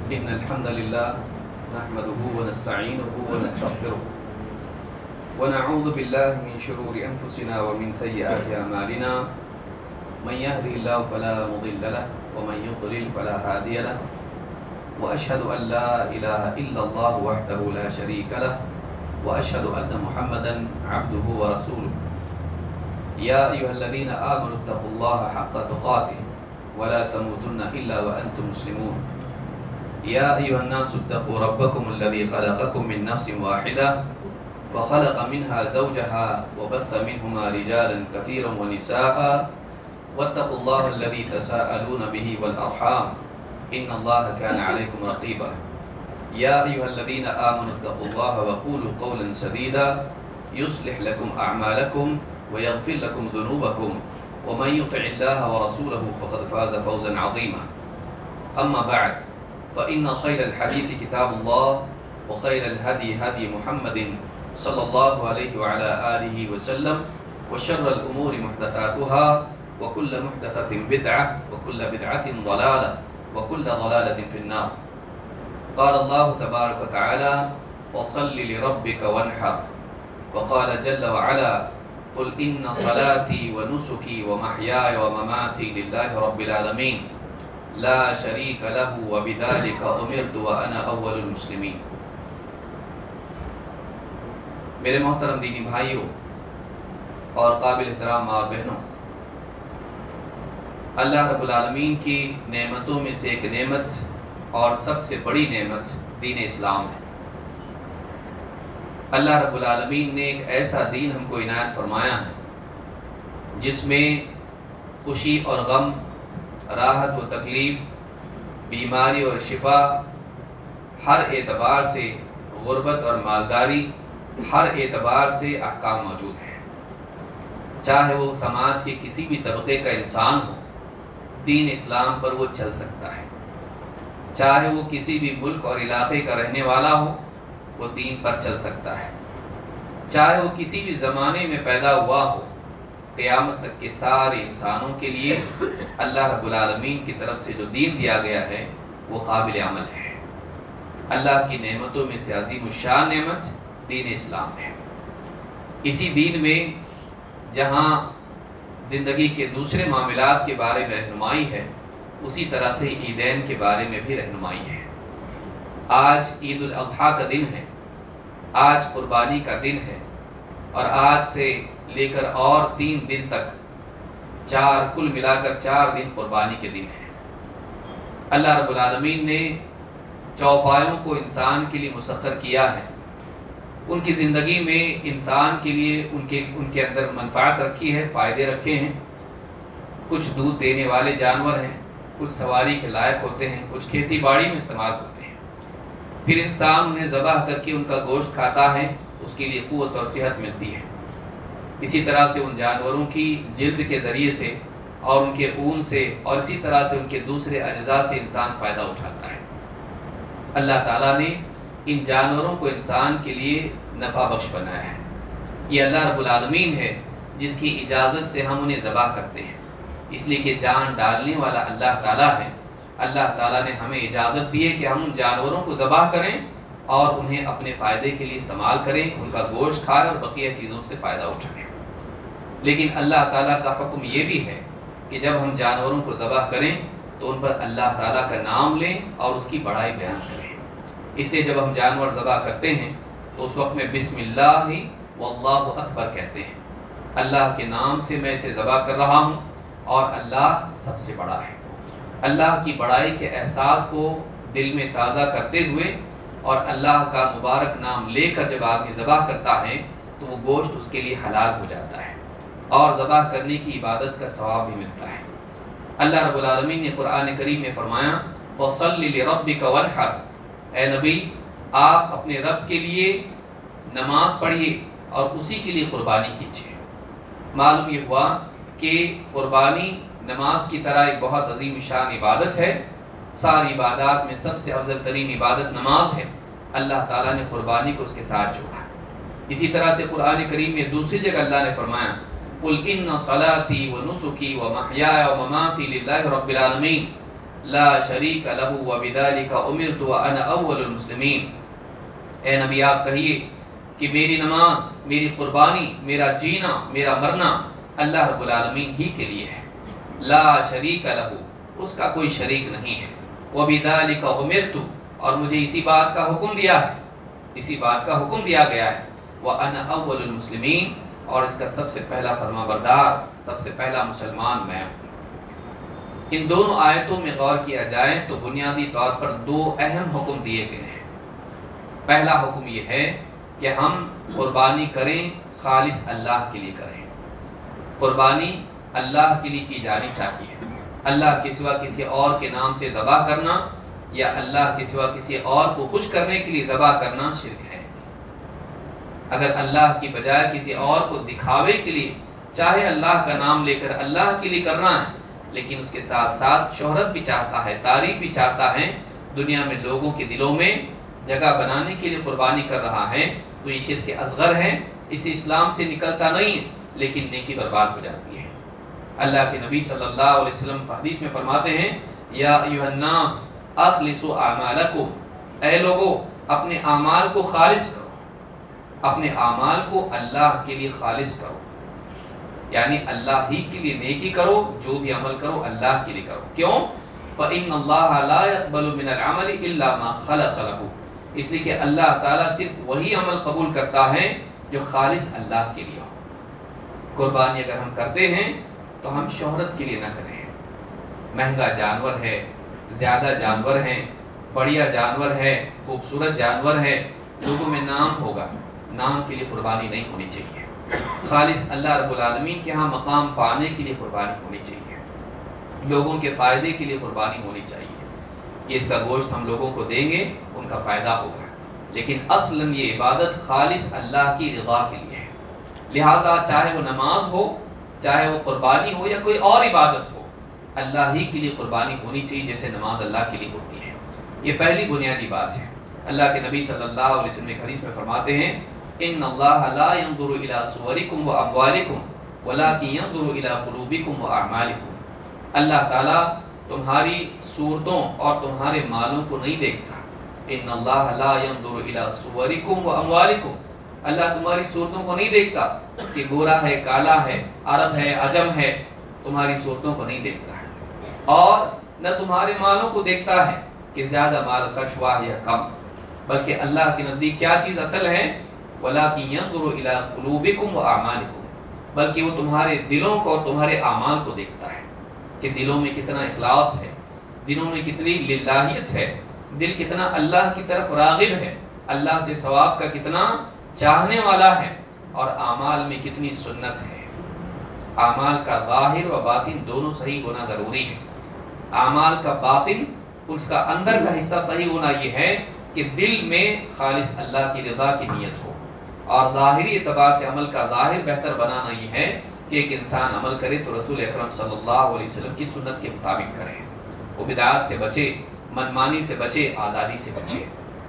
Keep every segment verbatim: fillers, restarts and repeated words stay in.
إن الحمد لله نحمده ونستعينه ونستغفره ونعوذ بالله من شرور أنفسنا ومن سيئات أعمالنا من يهده الله فلا مضل له ومن يضلل فلا هادي له وأشهد أن لا إله إلا الله وحده لا شريك له وأشهد أن محمدا عبده ورسوله يا أيها الذين آمنوا اتقوا الله حق تقاته ولا تموتن إلا وأنتم مسلمون يا أيها الناس اتقوا ربكم الذي خلقكم من نفس واحدة وخلق منها زوجها وبث منهما رجالا كثيرا ونساء واتقوا الله الذي تساءلون به والأرحام إن الله كان عليكم رقيبا يا أيها الذين آمنوا اتقوا الله وقولوا قولا سديدا يصلح لكم أعمالكم ويغفر لكم ذنوبكم ومن يطع الله ورسوله فقد فاز فوزا عظيما أما بعد فإن خير الحديث كتاب الله وخير الهدي هدي محمد صلى الله عليه وعلى آله وسلم وشر الأمور محدثاتها وكل محدثة بدعة وكل بدعة ضلالة وكل ضلالة في النار قال الله تبارك وتعالى فصل لربك وانحر وقال جل وعلا قل إن صلاتي ونسكي ومحياي ومماتي لله رب العالمين لا شريك له وبذلك أمرت وأنا أول المسلمين. میرے محترم دینی بھائیوں اور قابل احترام ماں بہنوں، اللہ رب العالمین کی نعمتوں میں سے ایک نعمت اور سب سے بڑی نعمت دین اسلام ہے۔ اللہ رب العالمین نے ایک ایسا دین ہم کو عنایت فرمایا ہے جس میں خوشی اور غم، راحت و تکلیف، بیماری اور شفا، ہر اعتبار سے غربت اور مالداری، ہر اعتبار سے احکام موجود ہیں۔ چاہے وہ سماج کے کسی بھی طبقے کا انسان ہو، دین اسلام پر وہ چل سکتا ہے۔ چاہے وہ کسی بھی ملک اور علاقے کا رہنے والا ہو، وہ دین پر چل سکتا ہے۔ چاہے وہ کسی بھی زمانے میں پیدا ہوا ہو، قیامت تک کے سارے انسانوں کے لیے اللہ رب العالمین کی طرف سے جو دین دیا گیا ہے وہ قابل عمل ہے۔ اللہ کی نعمتوں میں سے عظیم الشان نعمت دین اسلام ہے۔ اسی دین میں جہاں زندگی کے دوسرے معاملات کے بارے میں رہنمائی ہے، اسی طرح سے عیدین کے بارے میں بھی رہنمائی ہے۔ آج عید الاضحیٰ کا دن ہے، آج قربانی کا دن ہے، اور آج سے لے کر اور تین دن تک چار کل ملا کر چار دن قربانی کے دن ہیں۔ اللہ رب العالمین نے چوپایوں کو انسان کے لیے مسخر کیا ہے، ان کی زندگی میں انسان کے لیے ان کے ان کے اندر منفعت رکھی ہے، فائدے رکھے ہیں۔ کچھ دودھ دینے والے جانور ہیں، کچھ سواری کے لائق ہوتے ہیں، کچھ کھیتی باڑی میں استعمال ہوتے ہیں۔ پھر انسان انہیں ذبح کر کے ان کا گوشت کھاتا ہے، اس کے لیے قوت اور صحت ملتی ہے۔ اسی طرح سے ان جانوروں کی جلد کے ذریعے سے اور ان کے اون سے اور اسی طرح سے ان کے دوسرے اجزاء سے انسان فائدہ اٹھاتا ہے۔ اللہ تعالیٰ نے ان جانوروں کو انسان کے لیے نفع بخش بنایا ہے۔ یہ اللہ رب العالمین ہے جس کی اجازت سے ہم انہیں ذبح کرتے ہیں، اس لیے کہ جان ڈالنے والا اللہ تعالیٰ ہے۔ اللہ تعالیٰ نے ہمیں اجازت دی ہے کہ ہم ان جانوروں کو ذبح کریں اور انہیں اپنے فائدے کے لیے استعمال کریں، ان کا گوشت کھائیں اور بقیہ چیزوں سے فائدہ اٹھائیں۔ لیکن اللہ تعالیٰ کا حکم یہ بھی ہے کہ جب ہم جانوروں کو ذبح کریں تو ان پر اللہ تعالیٰ کا نام لیں اور اس کی بڑائی بیان کریں۔ اس لیے جب ہم جانور ذبح کرتے ہیں تو اس وقت میں بسم اللہ واللہ اکبر کہتے ہیں، اللہ کے نام سے میں اسے ذبح کر رہا ہوں اور اللہ سب سے بڑا ہے۔ اللہ کی بڑائی کے احساس کو دل میں تازہ کرتے ہوئے اور اللہ کا مبارک نام لے کر جب آدمی ذبح کرتا ہے تو وہ گوشت اس کے لیے حلال ہو جاتا ہے اور ذبح کرنے کی عبادت کا ثواب بھی ملتا ہے۔ اللہ رب العالمین نے قرآن کریم میں فرمایا وَصَلِّ لِرَبِّكَ وَانْحَرْ، اے نبی آپ اپنے رب کے لیے نماز پڑھیے اور اسی کے لیے قربانی کیجیے۔ معلوم یہ ہوا کہ قربانی نماز کی طرح ایک بہت عظیم شان عبادت ہے۔ ساری عبادات میں سب سے افضل ترین عبادت نماز ہے۔ اللہ تعالیٰ نے قربانی کو اس کے ساتھ جوڑا۔ اسی طرح سے قرآن کریم میں دوسری جگہ اللہ نے فرمایا قل ان صلاتی و نسکی و محیای و مماتی للہ رب العالمین، لا شریک لہ وبذالک امرت وانا اول المسلمین۔ اے نبی آپ کہیے کہ میری نماز، میری قربانی، میرا جینا، میرا مرنا اللہ رب العالمین ہی کے لیے ہے، لا شریک لہ، اس کا کوئی شریک نہیں ہے، وبذالک امرت، اور مجھے اسی بات کا حکم دیا ہے، اسی بات کا حکم دیا گیا ہے، وانا اول المسلمین، اور اس کا سب سے پہلا فرما بردار، سب سے پہلا مسلمان میں ہوں۔ ان دونوں آیتوں میں غور کیا جائے تو بنیادی طور پر دو اہم حکم دیے گئے ہیں۔ پہلا حکم یہ ہے کہ ہم قربانی کریں، خالص اللہ کے لیے کریں۔ قربانی اللہ کے لیے کی جانی چاہیے۔ اللہ کے سوا کسی اور کے نام سے ذبح کرنا یا اللہ کے سوا کسی اور کو خوش کرنے کے لیے ذبح کرنا شرک ہے۔ اگر اللہ کی بجائے کسی اور کو دکھاوے کے لیے، چاہے اللہ کا نام لے کر اللہ کے لیے کرنا ہے، لیکن اس کے ساتھ ساتھ شہرت بھی چاہتا ہے، تعریف بھی چاہتا ہے، دنیا میں لوگوں کے دلوں میں جگہ بنانے کے لیے قربانی کر رہا ہے، تو یہ شرک اصغر ہے، اسے اسلام سے نکلتا نہیں ہے، لیکن نیکی برباد ہو جاتی ہے۔ اللہ کے نبی صلی اللہ علیہ وسلم حدیث میں فرماتے ہیں، یا ایھا الناس اخلصوا اعمالکم، اے لوگو اپنے اعمال کو خالص کرو، اپنے اعمال کو اللہ کے لیے خالص کرو، یعنی اللہ ہی کے لیے نیکی کرو، جو بھی عمل کرو اللہ کے لیے کرو۔ کیوں؟ فإن اللہ لا يقبل من العمل الا ما خلص له، اس لیے کہ اللہ تعالیٰ صرف وہی عمل قبول کرتا ہے جو خالص اللہ کے لیے ہو۔ قربانی اگر ہم کرتے ہیں تو ہم شہرت کے لیے نہ کریں، مہنگا جانور ہے، زیادہ جانور ہیں، بڑھیا جانور ہے، خوبصورت جانور ہے، لوگوں میں نام ہوگا، نام کے لیے قربانی نہیں ہونی چاہیے۔ خالص اللہ رب العالمین کے ہاں مقام پانے کے لیے قربانی ہونی چاہیے، لوگوں کے فائدے کے لیے قربانی ہونی چاہیے کہ اس کا گوشت ہم لوگوں کو دیں گے، ان کا فائدہ ہوگا، لیکن اصلاً یہ عبادت خالص اللہ کی رضا کے لیے ہے۔ لہٰذا چاہے وہ نماز ہو، چاہے وہ قربانی ہو یا کوئی اور عبادت ہو، اللہ ہی کے لیے قربانی ہونی چاہیے جیسے نماز اللہ کے لیے ہوتی ہے۔ یہ پہلی بنیادی بات ہے۔ اللہ کے نبی صلی اللہ علیہ وسلم ایک حدیث میں فرماتے ہیں، ان اللہ لا ينظر الى صورکم واموالکم ولکن ينظر الى قلوبکم واعمالکم، اللہ تعالیٰ تمہاری صورتوں اور تمہارے مالوں کو نہیں دیکھتا۔ ان اللہ لا ينظر الى صورکم واموالکم، اللہ تمہاری صورتوں کو نہیں دیکھتا کہ گورا ہے، کالا ہے، عرب ہے، عجم ہے، تمہاری صورتوں کو نہیں دیکھتا ہے، اور نہ تمہارے مالوں کو دیکھتا ہے کہ زیادہ مال خرچ ہوا ہے یا کم، بلکہ اللہ کے نزدیک کیا چیز اصل ہے؟ وَلَكِنْ يَنْظُرُ إِلَىٰ قُلُوبِكُمْ وَأَعْمَالِكُمْ، بلکہ وہ تمہارے دلوں کو اور تمہارے اعمال کو دیکھتا ہے کہ دلوں میں کتنا اخلاص ہے، دلوں میں کتنی للہیت ہے، دل کتنا اللہ کی طرف راغب ہے، اللہ سے ثواب کا کتنا چاہنے والا ہے، اور اعمال میں کتنی سنت ہے۔ اعمال کا ظاہر و باطن دونوں صحیح ہونا ضروری ہے۔ اعمال کا باطن، اس کا اندر کا حصہ صحیح ہونا یہ ہے کہ دل میں خالص اللہ کی رضا کی نیت ہو، اور ظاہری اعتبار سے عمل کا ظاہر بہتر بنانا یہ ہے کہ ایک انسان عمل کرے تو رسول اکرم صلی اللہ علیہ وسلم کی سنت کے مطابق کرے، وہ بدعات سے بچے، منمانی سے بچے، آزادی سے بچے۔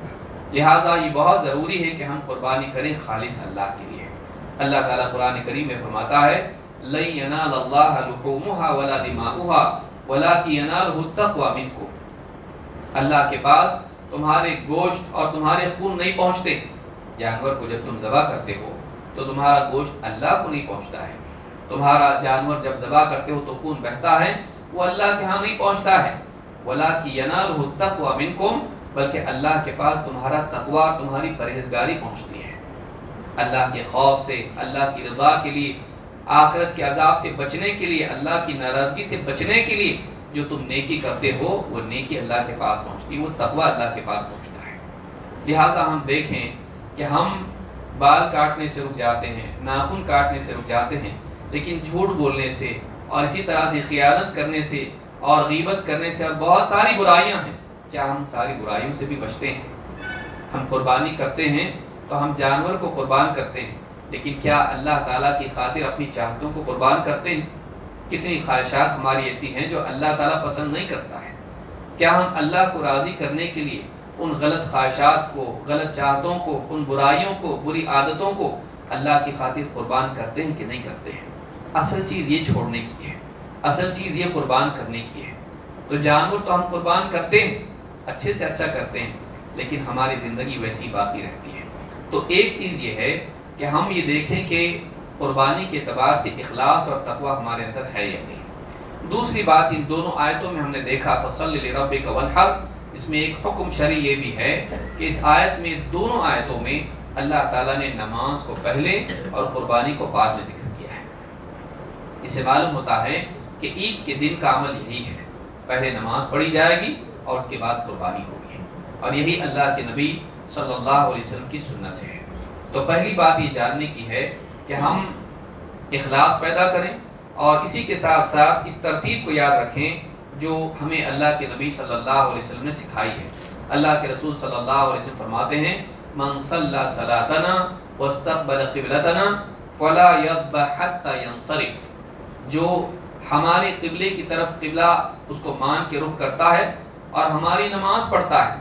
لہٰذا یہ بہت ضروری ہے کہ ہم قربانی کریں خالص اللہ کے لیے۔ اللہ تعالیٰ قرآن کریم میں فرماتا ہے، لَن يَنَالَ اللَّهَ لُحُومُهَا وَلَا دِمَاؤُهَا وَلَكِنْ يَنَالُهُ التَّقْوَىٰ مِنكُمْ، اللہ کے پاس تمہارے گوشت اور تمہارے خون نہیں پہنچتے۔ جانور کو جب تم ذبح کرتے ہو تو تمہارا گوشت اللہ کو نہیں پہنچتا ہے، تمہارا جانور جب ذبح کرتے ہو تو خون بہتا ہے، وہ اللہ کے ہاں نہیں پہنچتا ہے۔ وَلَكِنْ يَنَالُهُ التَّقْوَىٰ مِنكُمْ، بلکہ اللہ کے پاس تمہارا تقویٰ، تمہاری پرہیزگاری پہنچتی ہے۔ اللہ کے خوف سے، اللہ کی رضا کے لیے، آخرت کے عذاب سے بچنے کے لیے، اللہ کی ناراضگی سے بچنے کے لیے جو تم نیکی کرتے ہو وہ نیکی اللہ کے پاس پہنچتی ہے، وہ تقویٰ اللہ کے پاس پہنچتا ہے۔ لہٰذا ہم دیکھیں کہ ہم بال کاٹنے سے رک جاتے ہیں، ناخن کاٹنے سے رک جاتے ہیں، لیکن جھوٹ بولنے سے اور اسی طرح سے خیانت کرنے سے اور غیبت کرنے سے اور بہت ساری برائیاں ہیں، کیا ہم ساری برائیوں سے بھی بچتے ہیں؟ ہم قربانی کرتے ہیں تو ہم جانور کو قربان کرتے ہیں، لیکن کیا اللہ تعالیٰ کی خاطر اپنی چاہتوں کو قربان کرتے ہیں؟ کتنی خواہشات ہماری ایسی ہیں جو اللہ تعالیٰ پسند نہیں کرتا ہے۔ کیا ہم اللہ کو راضی کرنے کے لیے ان غلط خواہشات کو، غلط چاہتوں کو، ان برائیوں کو، بری عادتوں کو اللہ کی خاطر قربان کرتے ہیں کہ نہیں کرتے ہیں؟ اصل چیز یہ چھوڑنے کی ہے، اصل چیز یہ قربان کرنے کی ہے۔ تو جانور تو ہم قربان کرتے ہیں، اچھے سے اچھا کرتے ہیں، لیکن ہماری زندگی ویسی باقی رہتی ہے۔ تو ایک چیز یہ ہے کہ ہم یہ دیکھیں کہ قربانی کے اعتبار سے اخلاص اور تقوی ہمارے اندر ہے یا نہیں۔ دوسری بات، ان دونوں آیتوں میں ہم نے دیکھا فصل لربک وانحر، اس میں ایک حکم شرعی یہ بھی ہے کہ اس آیت میں، دونوں آیتوں میں اللہ تعالیٰ نے نماز کو پہلے اور قربانی کو بعد میں ذکر کیا ہے۔ اس سے معلوم ہوتا ہے کہ عید کے دن کا عمل یہی ہے، پہلے نماز پڑھی جائے گی اور اس کے بعد قربانی ہوگی، اور یہی اللہ کے نبی صلی اللہ علیہ وسلم کی سنت ہے۔ تو پہلی بات یہ جاننے کی ہے کہ ہم اخلاص پیدا کریں، اور اسی کے ساتھ ساتھ اس ترتیب کو یاد رکھیں جو ہمیں اللہ کے نبی صلی اللہ علیہ وسلم نے سکھائی ہے۔ اللہ کے رسول صلی اللہ علیہ وسلم فرماتے ہیں من صلی صلاتنا واستقبل قبلتنا فلا یذبح حتی ینصرف، جو ہمارے قبلے کی طرف قبلہ اس کو مان کے رخ کرتا ہے اور ہماری نماز پڑھتا ہے،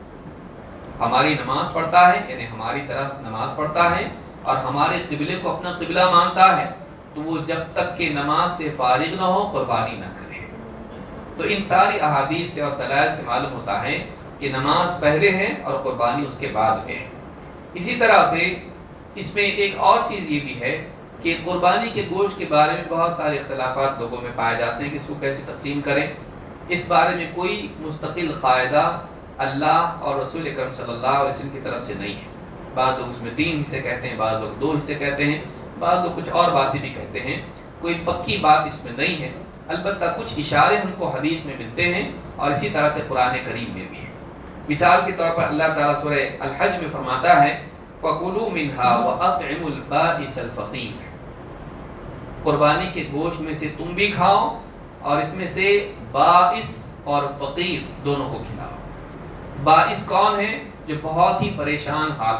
ہماری نماز پڑھتا ہے یعنی ہماری طرف نماز پڑھتا ہے اور ہمارے قبلے کو اپنا قبلہ مانتا ہے، تو وہ جب تک کہ نماز سے فارغ نہ ہو قربانی نہ کرے۔ تو ان ساری احادیث سے اور دلائل سے معلوم ہوتا ہے کہ نماز پہلے ہے اور قربانی اس کے بعد ہے۔ اسی طرح سے اس میں ایک اور چیز یہ بھی ہے کہ قربانی کے گوشت کے بارے میں بہت سارے اختلافات لوگوں میں پائے جاتے ہیں کہ اس کو کیسے تقسیم کریں۔ اس بارے میں کوئی مستقل قاعدہ اللہ اور رسول اکرم صلی اللہ علیہ وسلم کی طرف سے نہیں ہے۔ بعض لوگ اس میں تین حصے کہتے ہیں، بعض لوگ دو حصے کہتے ہیں، بعض لوگ کچھ اور باتیں بھی کہتے ہیں، کوئی پکی بات اس میں نہیں ہے۔ البتہ کچھ اشارے ہم کو حدیث میں ملتے ہیں اور اسی طرح سے قرآن کریم میں بھی ہے۔ مثال کے طور پر اللہ تعالیٰ سورہ الحج میں فرماتا ہے فَكُلُوا مِنْهَا وَأَطْعِمُوا الْبَائِسَ الْفَقِيرَ، قربانی کے گوشت میں سے تم بھی کھاؤ اور اس میں سے بائس اور فقیر دونوں کو کھلاؤ۔ بائس کون ہے؟ جو بہت ہی پریشان حال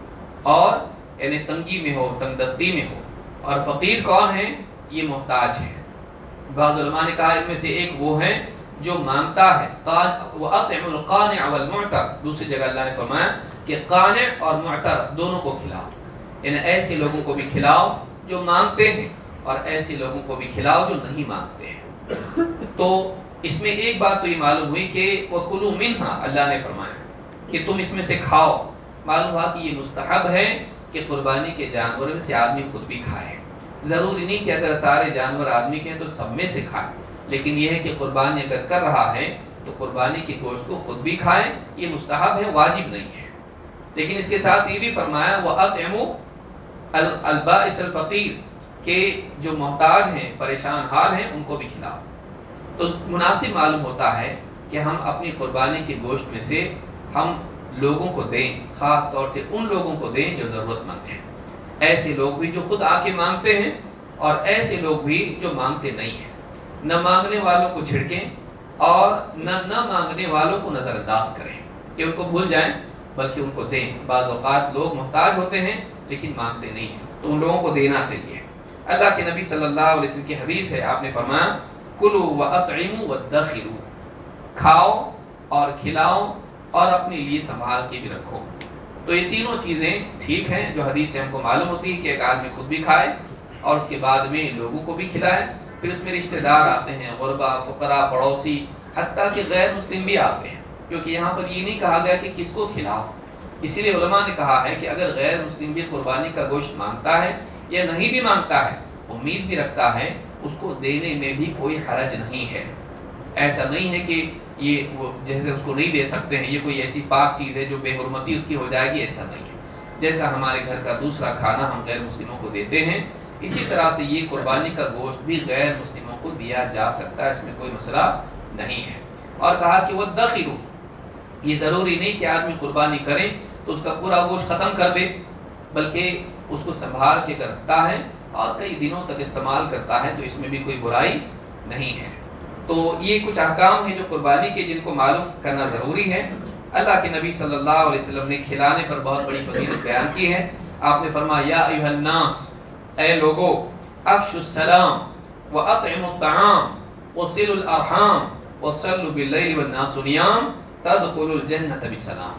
ہو اور یعنی تنگی میں ہو، تنگ دستی میں ہو، اور فقیر کون ہے؟ یہ محتاج ہے۔ بعض علماء نے کہا ان میں سے ایک وہ ہے جو مانگتا ہے، وَأَطْعِمُوا الْقَانِعَ وَالْمُعْتَرَ، دوسری جگہ اللہ نے فرمایا کہ قانع اور معتر دونوں کو کھلاؤ، یعنی ایسے لوگوں کو بھی کھلاؤ جو مانگتے ہیں اور ایسے لوگوں کو بھی کھلاؤ جو نہیں مانگتے ہیں۔ تو اس میں ایک بات تو یہ معلوم ہوئی کہ وَكُلُوا مِنْهَا، اللہ نے فرمایا کہ تم اس میں سے کھاؤ۔ معلوم ہوا کہ یہ مستحب ہے کہ قربانی کے جانوروں میں سے آدمی خود بھی کھائے۔ ضروری نہیں کہ اگر سارے جانور آدمی کے ہیں تو سب میں سے کھائے، لیکن یہ ہے کہ قربانی اگر کر رہا ہے تو قربانی کے گوشت کو خود بھی کھائے، یہ مستحب ہے، واجب نہیں ہے۔ لیکن اس کے ساتھ یہ بھی فرمایا وَأَطْعِمُوا الْبَائِسَ الْفَقِيرَ، کہ جو محتاج ہیں، پریشان حال ہیں، ان کو بھی کھلاؤ۔ تو مناسب معلوم ہوتا ہے کہ ہم اپنی قربانی کے گوشت میں سے ہم لوگوں کو دیں، خاص طور سے ان لوگوں کو دیں جو ضرورت مند ہیں، ایسے لوگ بھی جو خود آ کے مانگتے ہیں اور ایسے لوگ بھی جو مانگتے نہیں ہیں۔ نہ مانگنے والوں کو چھڑکیں اور نہ نہ مانگنے والوں کو نظر انداز کریں کہ ان کو بھول جائیں، بلکہ ان کو دیں۔ بعض اوقات لوگ محتاج ہوتے ہیں لیکن مانگتے نہیں ہیں، تو ان لوگوں کو دینا چاہیے۔ اللہ کے نبی صلی اللہ علیہ وسلم کی حدیث ہے، آپ نے فرمایا کلوا وَأَطْعِمُوا وَادَّخِرُوا، کھاؤ اور کھلاؤ اور اپنے لیے سنبھال کے بھی رکھو۔ تو یہ تینوں چیزیں ٹھیک ہیں جو حدیث سے ہم کو معلوم ہوتی ہے کہ ایک آدمی خود بھی کھائے اور اس کے بعد میں لوگوں کو بھی کھلائے۔ پھر اس میں رشتہ دار آتے ہیں، غربا، فقراء، پڑوسی، حتیٰ کہ غیر مسلم بھی آتے ہیں، کیونکہ یہاں پر یہ نہیں کہا گیا کہ کس کو کھلاؤ۔ اسی لیے علماء نے کہا ہے کہ اگر غیر مسلم بھی قربانی کا گوشت مانگتا ہے یا نہیں بھی مانگتا ہے، امید بھی رکھتا ہے، اس کو دینے میں بھی کوئی حرج نہیں ہے۔ ایسا نہیں ہے کہ یہ وہ جیسے اس کو نہیں دے سکتے ہیں، یہ کوئی ایسی پاک چیز ہے جو بے حرمتی اس کی ہو جائے گی، ایسا نہیں ہے۔ جیسا ہمارے گھر کا دوسرا کھانا ہم غیر مسلموں کو دیتے ہیں، اسی طرح سے یہ قربانی کا گوشت بھی غیر مسلموں کو دیا جا سکتا ہے، اس میں کوئی مسئلہ نہیں ہے۔ اور کہا کہ وَادَّخِرُوا، یہ ضروری نہیں کہ آدمی قربانی کرے تو اس کا پورا گوشت ختم کر دے، بلکہ اس کو سنبھال کے رکھتا ہے اور کئی دنوں تک استعمال کرتا ہے، تو اس میں بھی کوئی برائی نہیں ہے۔ تو یہ کچھ احکام ہیں جو قربانی کے جن کو معلوم کرنا ضروری ہے۔ اللہ کے نبی صلی اللہ علیہ وسلم نے کھلانے پر بہت بڑی فضیلت بیان کی ہے۔ آپ نے فرمایا یا ایھا الناس، اے لوگو، افشوا السلام واطعموا الطعام وصلوا الارحام وصلوا باللیل والناس نیام تدخلوا الجنۃ بسلام۔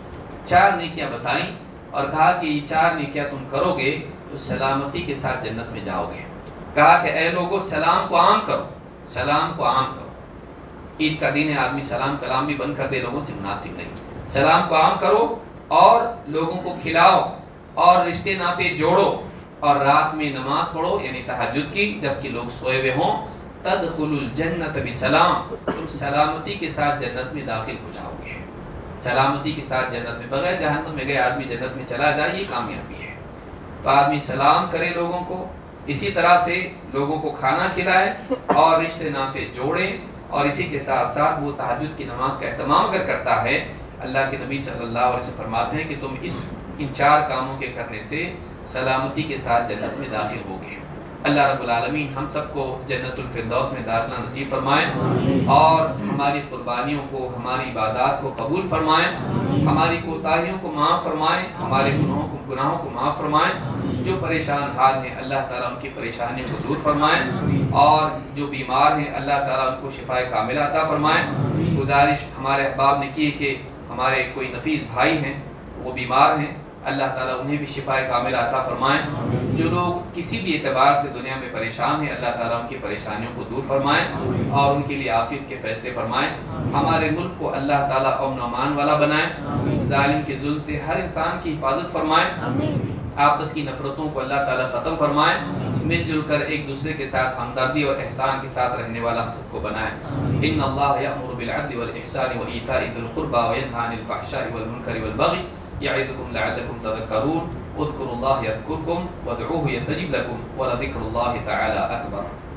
چار نیکیاں بتائیں اور کہا کہ یہ چار نیکیاں تم کرو گے تو سلامتی کے ساتھ جنت میں جاؤ گے۔ کہا کہ اے لوگو، سلام کو عام کرو، سلام کو عام کرو، عید کا دن ہے، آدمی سلام کلام بھی بند کر دے لوگوں سے مناسب نہیں. سلام کو عام کرو اور لوگوں کو کھلاؤ اور رشتے ناطے جوڑو اور رات میں نماز پڑھو یعنی تہجد کی جبکہ لوگ سوئے ہوئے ہوں. تدخل الجنت بسلام، تم سلامتی کے ساتھ جنت میں داخل ہو جاؤ گے. سلامتی کے ساتھ جنت میں، بغیر جہنم میں گئے آدمی جنت میں چلا جائے یہ کامیابی ہے. تو آدمی سلام کرے لوگوں کو، اسی طرح سے لوگوں کو کھانا کھلائے اور رشتے ناطے جوڑے، اور اسی کے ساتھ ساتھ وہ تہجد کی نماز کا اہتمام اگر کرتا ہے. اللہ کے نبی صلی اللہ علیہ وسلم فرماتے ہیں کہ تم اس ان چار کاموں کے کرنے سے سلامتی کے ساتھ جنت میں داخل ہوگے. اللہ رب العالمین ہم سب کو جنت الفردوس میں داخلہ نصیب فرمائیں اور ہماری قربانیوں کو، ہماری عبادات کو قبول فرمائیں، ہماری کوتاہیوں کو معاف فرمائیں، ہمارے گناہوں کو گناہوں کو معاف فرمائیں. جو پریشان حال ہیں اللہ تعالیٰ ان کی پریشانیوں کو دور فرمائیں، اور جو بیمار ہیں اللہ تعالیٰ ان کو شفائے کاملہ عطا فرمائیں. گزارش ہمارے احباب نے کی کہ ہمارے کوئی نفیس بھائی ہیں وہ بیمار ہیں، اللہ تعالیٰ انہیں بھی شفائے کاملہ عطا فرمائیں. جو لوگ کسی بھی اعتبار سے دنیا میں پریشان ہیں اللہ تعالیٰ ان کی پریشانیوں کو دور فرمائیں اور ان کے لیے عافیت کے فیصلے فرمائیں. ہمارے ملک کو اللہ تعالیٰ امن و امان والا بنائیں، ظالم کے ظلم سے ہر انسان کی حفاظت فرمائیں، آپس کی نفرتوں کو اللہ تعالیٰ ختم فرمائیں، مل جل کر ایک دوسرے کے ساتھ ہمدردی اور احسان کے ساتھ رہنے والا ہم سب کو بنائیں. ان اللہ یأمر بالعدل والإحسان وإیتاء ذی القربى وینہی عن الفحشاء والمنکر والبغی یعظکم لعلکم تذکرون. اذکروا اللہ یذکرکم وادعوہ یستجب لکم ولذکر اللہ تعالی اکبر.